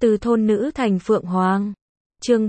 Từ thôn nữ thành phượng hoàng. Chương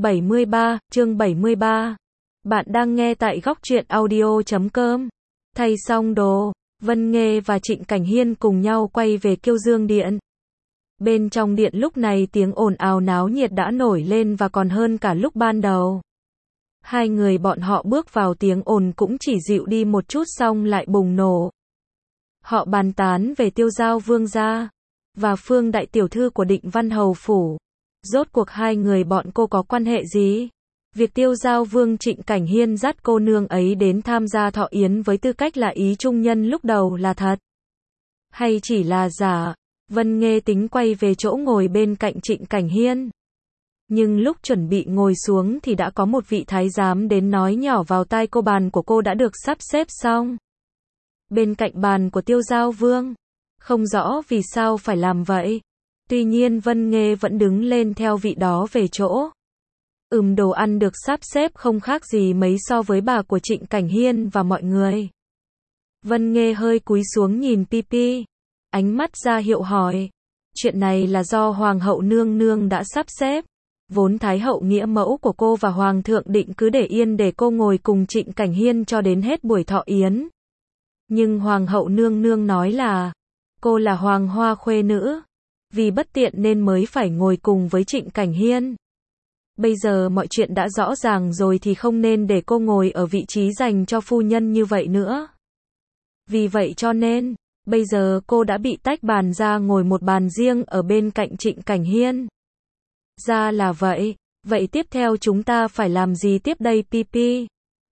73. Bạn đang nghe tại góc truyện audio.com. Thay xong đồ, Vân Nghê và Trịnh Cảnh Hiên cùng nhau quay về Kiêu Dương Điện. Bên trong điện lúc này tiếng ồn ào náo nhiệt đã nổi lên và còn hơn cả lúc ban đầu. Hai người bọn họ bước vào tiếng ồn cũng chỉ dịu đi một chút xong lại bùng nổ. Họ bàn tán về Tiêu Giao Vương gia và Phương đại tiểu thư của Định Văn Hầu phủ. Rốt cuộc hai người bọn cô có quan hệ gì? Việc Tiêu Giao Vương Trịnh Cảnh Hiên dắt cô nương ấy đến tham gia thọ yến với tư cách là ý trung nhân lúc đầu là thật, hay chỉ là giả? Vân Nghê tính quay về chỗ ngồi bên cạnh Trịnh Cảnh Hiên. Nhưng lúc chuẩn bị ngồi xuống thì đã có một vị thái giám đến nói nhỏ vào tai cô bàn của cô đã được sắp xếp xong bên cạnh bàn của Tiêu Giao Vương. Không rõ vì sao phải làm vậy. Tuy nhiên Vân Nghê vẫn đứng lên theo vị đó về chỗ. Đồ ăn được sắp xếp không khác gì mấy so với bà của Trịnh Cảnh Hiên và mọi người. Vân Nghê hơi cúi xuống nhìn Pipi, ánh mắt ra hiệu hỏi. Chuyện này là do Hoàng hậu nương nương đã sắp xếp. Vốn Thái hậu nghĩa mẫu của cô và Hoàng thượng định cứ để yên để cô ngồi cùng Trịnh Cảnh Hiên cho đến hết buổi thọ yến. Nhưng Hoàng hậu nương nương nói là cô là Hoàng hoa khuê nữ, vì bất tiện nên mới phải ngồi cùng với Trịnh Cảnh Hiên. Bây giờ mọi chuyện đã rõ ràng rồi thì không nên để cô ngồi ở vị trí dành cho phu nhân như vậy nữa. Vì vậy cho nên, bây giờ cô đã bị tách bàn ra ngồi một bàn riêng ở bên cạnh Trịnh Cảnh Hiên. Ra là vậy, vậy tiếp theo chúng ta phải làm gì tiếp đây Pipi?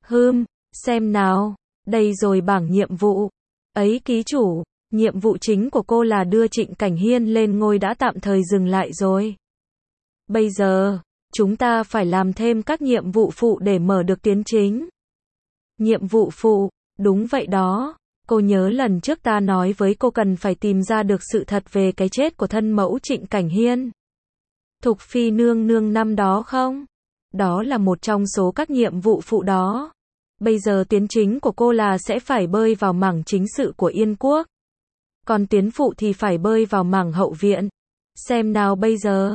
Xem nào, đây rồi bảng nhiệm vụ. Ấy ký chủ, nhiệm vụ chính của cô là đưa Trịnh Cảnh Hiên lên ngôi đã tạm thời dừng lại rồi. Bây giờ, chúng ta phải làm thêm các nhiệm vụ phụ để mở được tiến chính. Nhiệm vụ phụ, đúng vậy đó. Cô nhớ lần trước ta nói với cô cần phải tìm ra được sự thật về cái chết của thân mẫu Trịnh Cảnh Hiên, Thục Phi nương nương năm đó không? Đó là một trong số các nhiệm vụ phụ đó. Bây giờ tiến chính của cô là sẽ phải bơi vào mảng chính sự của Yên Quốc. Còn tiến phụ thì phải bơi vào mảng hậu viện. Xem nào bây giờ.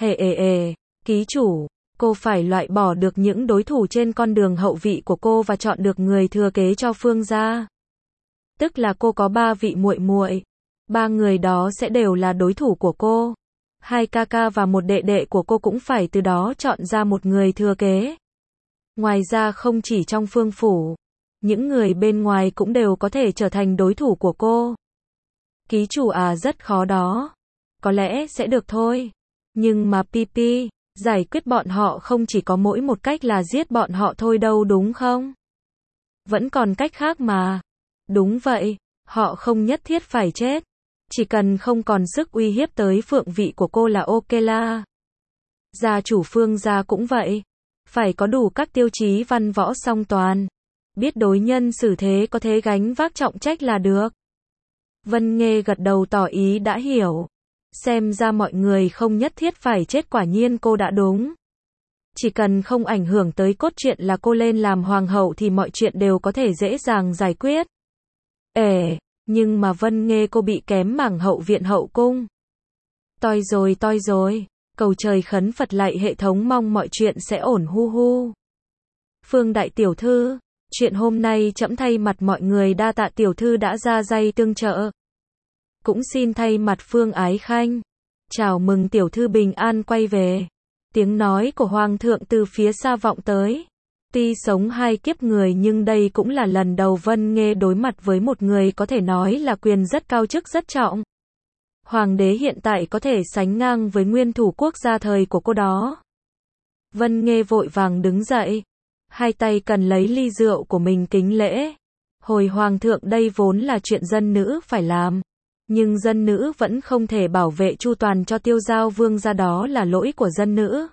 Ký chủ, cô phải loại bỏ được những đối thủ trên con đường hậu vị của cô và chọn được người thừa kế cho Phương gia. Tức là cô có 3 vị muội muội. 3 người đó sẽ đều là đối thủ của cô. 2 ca ca và một đệ đệ của cô cũng phải từ đó chọn ra một người thừa kế. Ngoài ra không chỉ trong Phương phủ, những người bên ngoài cũng đều có thể trở thành đối thủ của cô. Ký chủ à, rất khó đó. Có lẽ sẽ được thôi. Nhưng mà Pipi, giải quyết bọn họ không chỉ có mỗi một cách là giết bọn họ thôi đâu đúng không? Vẫn còn cách khác mà. Đúng vậy, họ không nhất thiết phải chết. Chỉ cần không còn sức uy hiếp tới phượng vị của cô là ok la. Gia chủ Phương gia cũng vậy. Phải có đủ các tiêu chí văn võ song toàn. Biết đối nhân xử thế có thể gánh vác trọng trách là được. Vân Nghê gật đầu tỏ ý đã hiểu. Xem ra mọi người không nhất thiết phải chết, quả nhiên cô đã đúng. Chỉ cần không ảnh hưởng tới cốt truyện là cô lên làm hoàng hậu thì mọi chuyện đều có thể dễ dàng giải quyết. Nhưng mà Vân Nghê cô bị kém mảng hậu viện hậu cung. Toi rồi. Cầu trời khấn Phật lạy hệ thống mong mọi chuyện sẽ ổn hu. Phương đại tiểu thư, chuyện hôm nay trẫm thay mặt mọi người đa tạ tiểu thư đã ra tay tương trợ. Cũng xin thay mặt Phương Ái Khanh chào mừng tiểu thư bình an quay về. Tiếng nói của Hoàng thượng từ phía xa vọng tới. Tuy sống 2 kiếp người nhưng đây cũng là lần đầu Vân Nghê đối mặt với một người có thể nói là quyền rất cao chức rất trọng. Hoàng đế hiện tại có thể sánh ngang với nguyên thủ quốc gia thời của cô đó. Vân Nghê vội vàng đứng dậy. 2 tay cần lấy ly rượu của mình kính lễ. Hồi Hoàng thượng, đây vốn là chuyện dân nữ phải làm. Nhưng dân nữ vẫn không thể bảo vệ chu toàn cho Tiêu Giao Vương gia, đó là lỗi của dân nữ.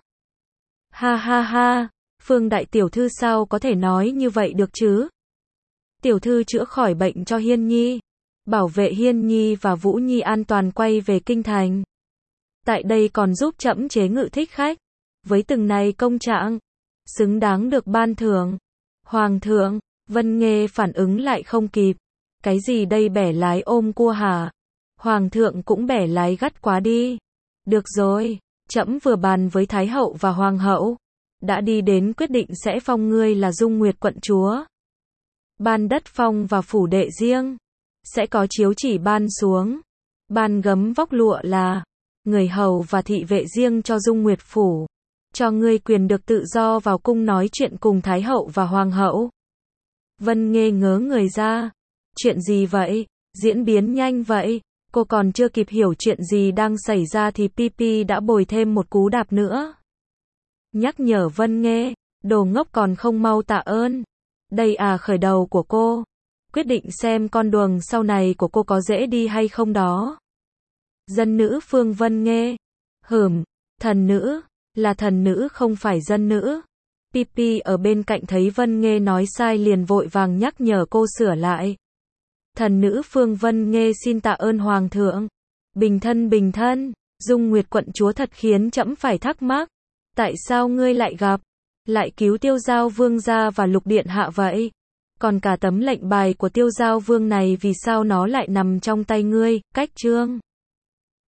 Ha. Phương đại tiểu thư sao có thể nói như vậy được chứ? Tiểu thư chữa khỏi bệnh cho Hiên Nhi, bảo vệ Hiên Nhi và Vũ Nhi an toàn quay về kinh thành. Tại đây còn giúp trẫm chế ngự thích khách. Với từng này công trạng, xứng đáng được ban thưởng. Hoàng thượng, Vân Nghê phản ứng lại không kịp. Cái gì đây, bẻ lái ôm cua hả? Hoàng thượng cũng bẻ lái gắt quá đi. Được rồi, Trẫm vừa bàn với Thái hậu và Hoàng hậu, đã đi đến quyết định sẽ phong ngươi là Dung Nguyệt quận chúa. Ban đất phong và phủ đệ riêng, sẽ có chiếu chỉ ban xuống, ban gấm vóc lụa là người hầu và thị vệ riêng cho Dung Nguyệt phủ, cho ngươi quyền được tự do vào cung nói chuyện cùng Thái hậu và Hoàng hậu. Vân Nghê ngớ người ra. Chuyện gì vậy? Diễn biến nhanh vậy. Cô còn chưa kịp hiểu chuyện gì đang xảy ra thì Pipi đã bồi thêm một cú đạp nữa. Nhắc nhở Vân Nghê, đồ ngốc còn không mau tạ ơn. Đây à khởi đầu của cô. Quyết định xem con đường sau này của cô có dễ đi hay không đó. Dân nữ Phương Vân Nghê. Thần nữ, là thần nữ không phải dân nữ. Pipi ở bên cạnh thấy Vân Nghê nói sai liền vội vàng nhắc nhở cô sửa lại. Thần nữ Phương Vân Nghê xin tạ ơn Hoàng thượng. Bình thân, Dung Nguyệt quận chúa thật khiến trẫm phải thắc mắc. Tại sao ngươi lại lại cứu Tiêu Giao Vương gia và Lục Điện hạ vậy? Còn cả tấm lệnh bài của Tiêu Giao Vương này vì sao nó lại nằm trong tay ngươi? Cách chương